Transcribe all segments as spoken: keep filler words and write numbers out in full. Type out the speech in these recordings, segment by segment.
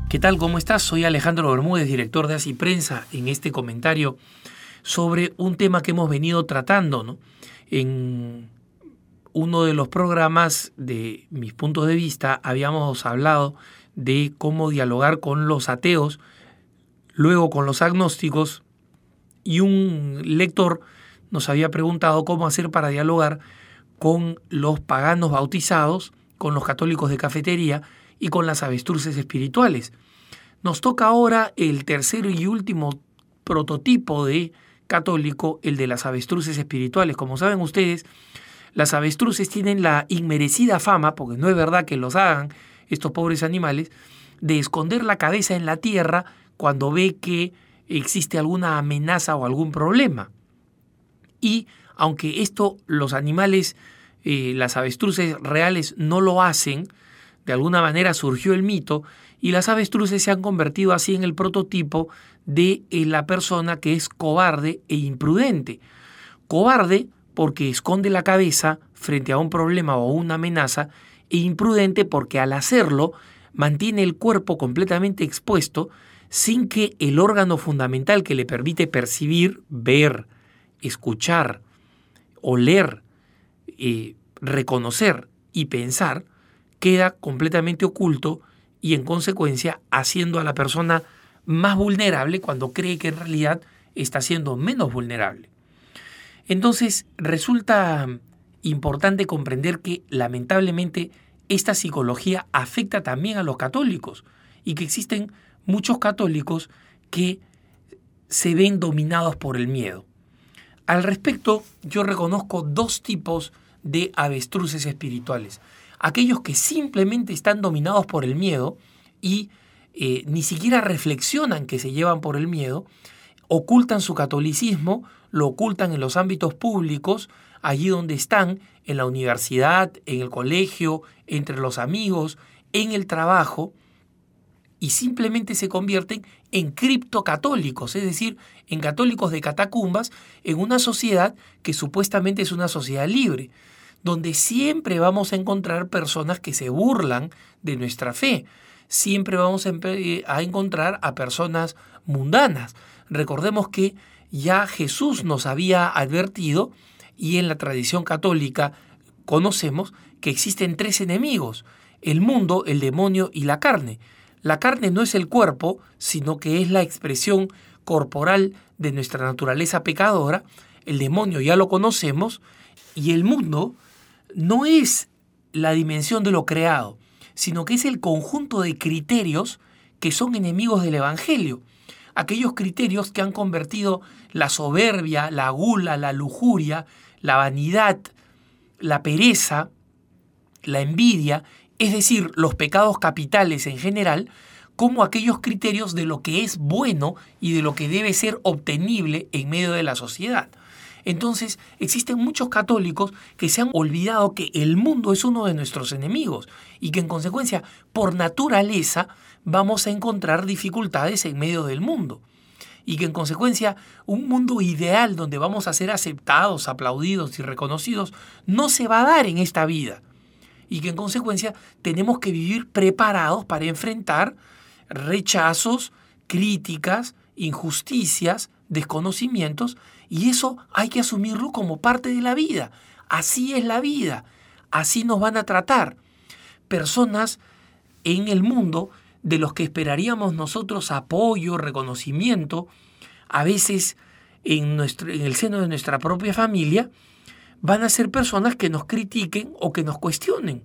¿Qué tal? ¿Cómo estás? Soy Alejandro Bermúdez, director de Así Prensa, en este comentario sobre un tema que hemos venido tratando, ¿no? En uno de los programas de Mis Puntos de Vista habíamos hablado de cómo dialogar con los ateos, luego con los agnósticos, y un lector nos había preguntado cómo hacer para dialogar con los paganos bautizados, con los católicos de cafetería y con las avestruces espirituales. Nos toca ahora el tercero y último prototipo de católico, el de las avestruces espirituales. Como saben ustedes, las avestruces tienen la inmerecida fama, porque no es verdad que los hagan estos pobres animales, de esconder la cabeza en la tierra cuando ve que existe alguna amenaza o algún problema. Y aunque esto los animales, eh, las avestruces reales no lo hacen, de alguna manera surgió el mito y las avestruces se han convertido así en el prototipo de eh, la persona que es cobarde e imprudente. Cobarde porque esconde la cabeza frente a un problema o una amenaza, e imprudente porque al hacerlo mantiene el cuerpo completamente expuesto sin que el órgano fundamental que le permite percibir, ver, escuchar, oler, eh, reconocer y pensar queda completamente oculto y en consecuencia haciendo a la persona más vulnerable cuando cree que en realidad está siendo menos vulnerable. Entonces resulta importante comprender que lamentablemente esta psicología afecta también a los católicos y que existen muchos católicos que se ven dominados por el miedo. Al respecto, yo reconozco dos tipos de avestruces espirituales. Aquellos que simplemente están dominados por el miedo y eh, ni siquiera reflexionan que se llevan por el miedo, ocultan su catolicismo, lo ocultan en los ámbitos públicos, allí donde están, en la universidad, en el colegio, entre los amigos, en el trabajo, y simplemente se convierten en criptocatólicos, es decir, en católicos de catacumbas, en una sociedad que supuestamente es una sociedad libre, donde siempre vamos a encontrar personas que se burlan de nuestra fe. Siempre vamos a encontrar a personas mundanas. Recordemos que ya Jesús nos había advertido, y en la tradición católica conocemos que existen tres enemigos: el mundo, el demonio y la carne. La carne no es el cuerpo, sino que es la expresión corporal de nuestra naturaleza pecadora. El demonio ya lo conocemos, y el mundo no es la dimensión de lo creado, sino que es el conjunto de criterios que son enemigos del Evangelio. Aquellos criterios que han convertido la soberbia, la gula, la lujuria, la vanidad, la pereza, la envidia, es decir, los pecados capitales en general, como aquellos criterios de lo que es bueno y de lo que debe ser obtenible en medio de la sociedad. Entonces, existen muchos católicos que se han olvidado que el mundo es uno de nuestros enemigos y que en consecuencia, por naturaleza, vamos a encontrar dificultades en medio del mundo. Y que en consecuencia, un mundo ideal donde vamos a ser aceptados, aplaudidos y reconocidos no se va a dar en esta vida. Y que en consecuencia tenemos que vivir preparados para enfrentar rechazos, críticas, injusticias, desconocimientos, y eso hay que asumirlo como parte de la vida. Así es la vida, así nos van a tratar. Personas en el mundo de los que esperaríamos nosotros apoyo, reconocimiento, a veces en, nuestro, en el seno de nuestra propia familia, van a ser personas que nos critiquen o que nos cuestionen.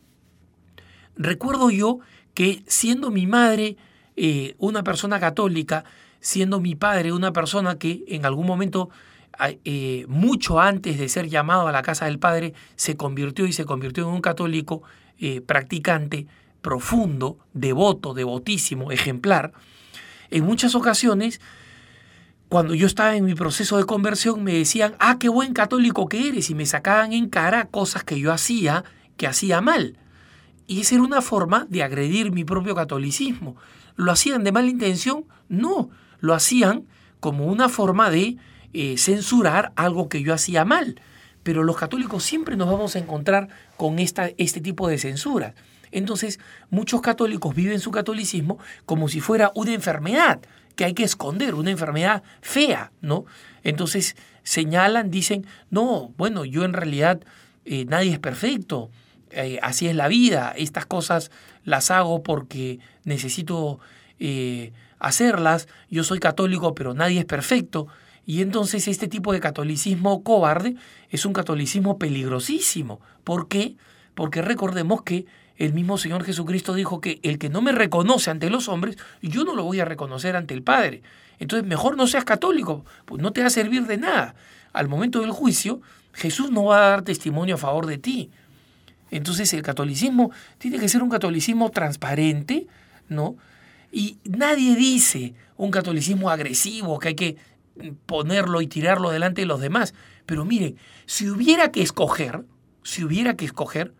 Recuerdo yo que siendo mi madre eh, una persona católica, siendo mi padre una persona que en algún momento, eh, mucho antes de ser llamado a la casa del Padre, se convirtió y se convirtió en un católico eh, practicante, profundo, devoto, devotísimo, ejemplar. En muchas ocasiones, cuando yo estaba en mi proceso de conversión, me decían, ah, qué buen católico que eres, y me sacaban en cara cosas que yo hacía, que hacía mal. Y esa era una forma de agredir mi propio catolicismo. ¿Lo hacían de mala intención? No, lo hacían como una forma de eh, censurar algo que yo hacía mal. Pero los católicos siempre nos vamos a encontrar con esta, este tipo de censuras. Entonces, muchos católicos viven su catolicismo como si fuera una enfermedad que hay que esconder, una enfermedad fea, ¿no? Entonces, señalan, dicen, no, bueno, yo en realidad eh, nadie es perfecto, eh, así es la vida, estas cosas las hago porque necesito eh, hacerlas, yo soy católico, pero nadie es perfecto. Y entonces este tipo de catolicismo cobarde es un catolicismo peligrosísimo. ¿Por qué? Porque recordemos que el mismo Señor Jesucristo dijo que el que no me reconoce ante los hombres, yo no lo voy a reconocer ante el Padre. Entonces mejor no seas católico, pues no te va a servir de nada. Al momento del juicio, Jesús no va a dar testimonio a favor de ti. Entonces el catolicismo tiene que ser un catolicismo transparente, ¿no? Y nadie dice un catolicismo agresivo, que hay que ponerlo y tirarlo delante de los demás. Pero miren, si hubiera que escoger, si hubiera que escoger,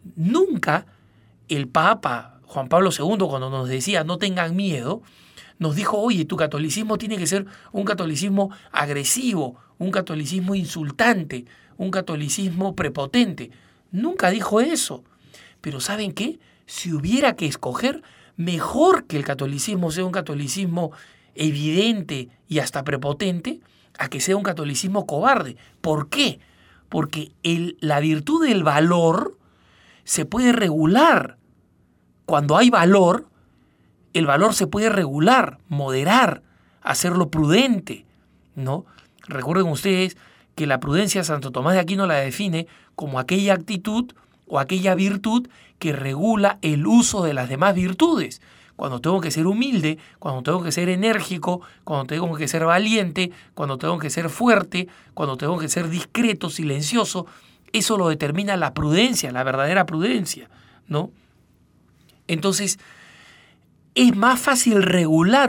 nunca el Papa Juan Pablo segundo, cuando nos decía no tengan miedo, nos dijo, oye, tu catolicismo tiene que ser un catolicismo agresivo, un catolicismo insultante, un catolicismo prepotente. Nunca dijo eso. Pero ¿saben qué? Si hubiera que escoger, mejor que el catolicismo sea un catolicismo evidente y hasta prepotente, a que sea un catolicismo cobarde. ¿Por qué? Porque el, la virtud del valor se puede regular. Cuando hay valor, el valor se puede regular, moderar, hacerlo prudente, ¿no? Recuerden ustedes que la prudencia Santo Tomás de Aquino la define como aquella actitud o aquella virtud que regula el uso de las demás virtudes. Cuando tengo que ser humilde, cuando tengo que ser enérgico, cuando tengo que ser valiente, cuando tengo que ser fuerte, cuando tengo que ser discreto, silencioso, eso lo determina la prudencia, la verdadera prudencia, ¿no? Entonces, es más fácil regular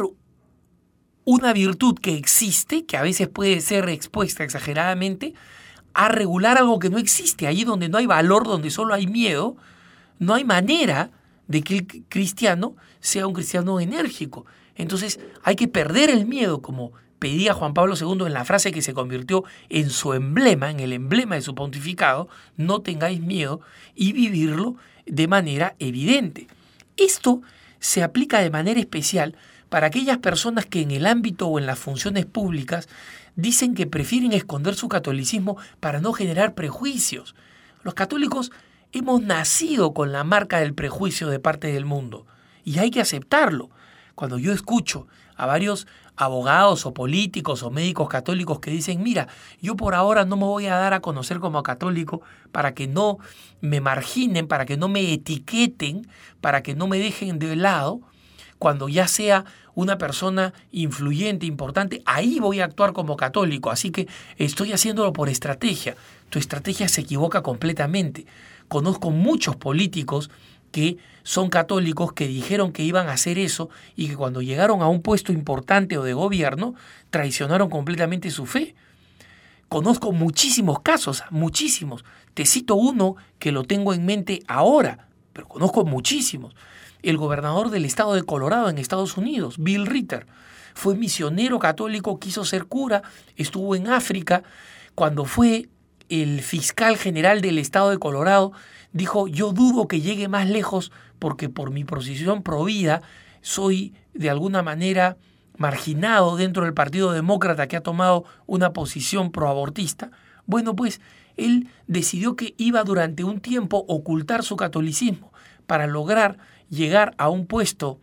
una virtud que existe, que a veces puede ser expuesta exageradamente, a regular algo que no existe. Allí donde no hay valor, donde solo hay miedo, no hay manera de que el cristiano sea un cristiano enérgico. Entonces hay que perder el miedo, como pedía Juan Pablo segundo en la frase que se convirtió en su emblema, en el emblema de su pontificado, no tengáis miedo, y vivirlo de manera evidente. Esto se aplica de manera especial para aquellas personas que en el ámbito o en las funciones públicas dicen que prefieren esconder su catolicismo para no generar prejuicios. Los católicos hemos nacido con la marca del prejuicio de parte del mundo y hay que aceptarlo. Cuando yo escucho a varios abogados o políticos o médicos católicos que dicen, mira, yo por ahora no me voy a dar a conocer como católico para que no me marginen, para que no me etiqueten, para que no me dejen de lado, cuando ya sea una persona influyente, importante, ahí voy a actuar como católico. Así que estoy haciéndolo por estrategia. Tu estrategia se equivoca completamente. Conozco muchos políticos que son católicos que dijeron que iban a hacer eso y que cuando llegaron a un puesto importante o de gobierno traicionaron completamente su fe. Conozco muchísimos casos, muchísimos. Te cito uno que lo tengo en mente ahora, pero conozco muchísimos. El gobernador del estado de Colorado en Estados Unidos, Bill Ritter, fue misionero católico, quiso ser cura, estuvo en África. Cuando fue el fiscal general del estado de Colorado, dijo, yo dudo que llegue más lejos porque por mi posición pro vida soy de alguna manera marginado dentro del Partido Demócrata que ha tomado una posición proabortista. Bueno, pues él decidió que iba durante un tiempo a ocultar su catolicismo para lograr llegar a un puesto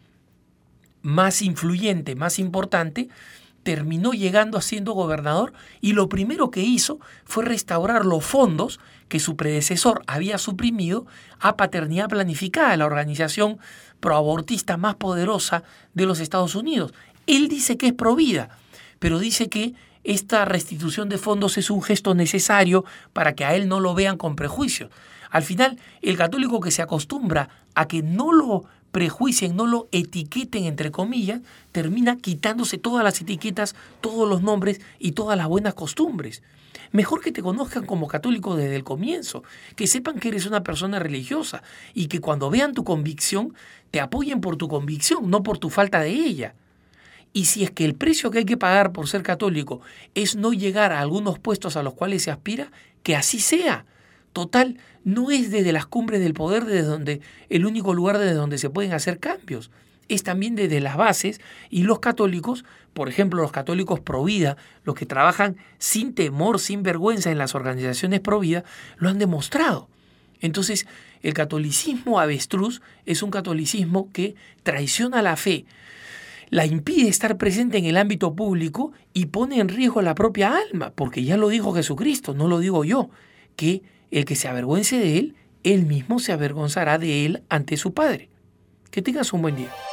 más influyente, más importante. Terminó llegando a siendo gobernador y lo primero que hizo fue restaurar los fondos que su predecesor había suprimido a Paternidad Planificada, la organización proabortista más poderosa de los Estados Unidos. Él dice que es provida, pero dice que esta restitución de fondos es un gesto necesario para que a él no lo vean con prejuicios. Al final, el católico que se acostumbra a que no lo prejuicien, no lo etiqueten, entre comillas, termina quitándose todas las etiquetas, todos los nombres y todas las buenas costumbres. Mejor que te conozcan como católico desde el comienzo, que sepan que eres una persona religiosa y que cuando vean tu convicción, te apoyen por tu convicción, no por tu falta de ella. Y si es que el precio que hay que pagar por ser católico es no llegar a algunos puestos a los cuales se aspira, que así sea. Total, no es desde las cumbres del poder desde donde el único lugar desde donde se pueden hacer cambios. Es también desde las bases, y los católicos, por ejemplo, los católicos pro vida, los que trabajan sin temor, sin vergüenza en las organizaciones pro vida, lo han demostrado. Entonces, el catolicismo avestruz es un catolicismo que traiciona la fe, la impide estar presente en el ámbito público y pone en riesgo la propia alma, porque ya lo dijo Jesucristo, no lo digo yo, que el que se avergüence de él, él mismo se avergonzará de él ante su Padre. Que tengas un buen día.